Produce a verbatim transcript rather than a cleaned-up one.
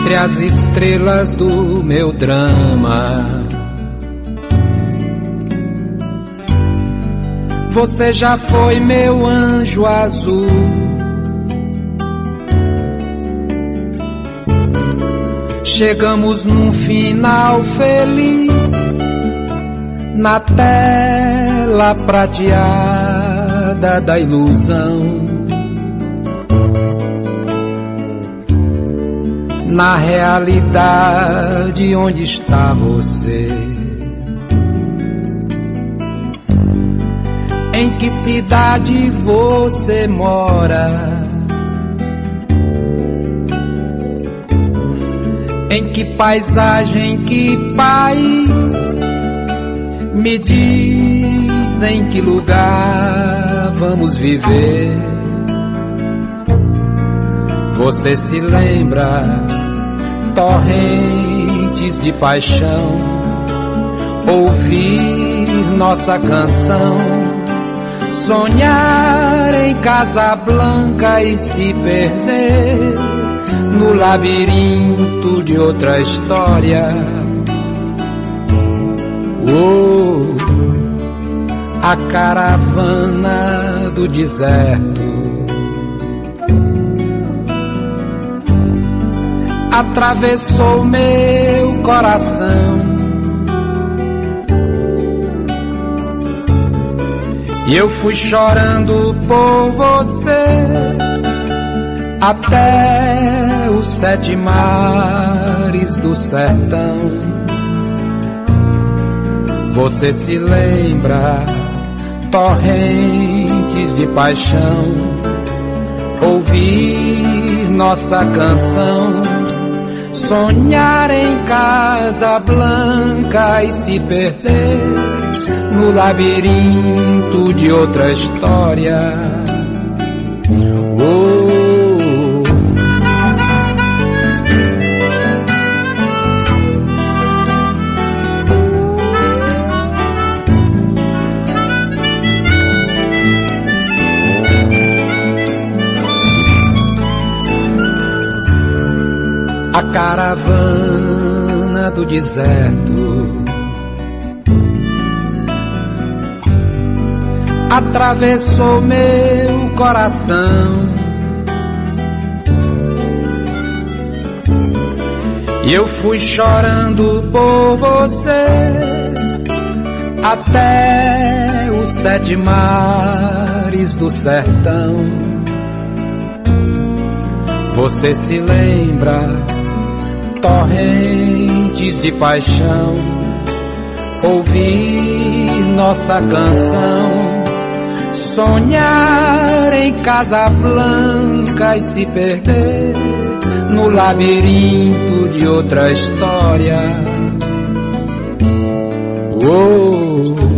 entre as estrelas do meu drama. Você já foi meu anjo azul, chegamos num final feliz, na tela prateada da ilusão. Na realidade, onde está você? Em que cidade você mora? Em que paisagem, que país? Me diz em que lugar vamos viver. Você se lembra, torrentes de paixão, ouvir nossa canção, sonhar em Casablanca e se perder no labirinto de outra história. Oh, a caravana do deserto atravessou meu coração, e eu fui chorando por você até os sete mares do sertão. Você se lembra, torrentes de paixão, ouvir nossa canção, sonhar em Casablanca e se perder no labirinto de outra história. Oh, a caravana do deserto atravessou meu coração, e eu fui chorando por você até os sete mares do sertão. Você se lembra, torrentes de paixão, ouvir nossa canção, sonhar em Casablanca e se perder no labirinto de outra história. Oh,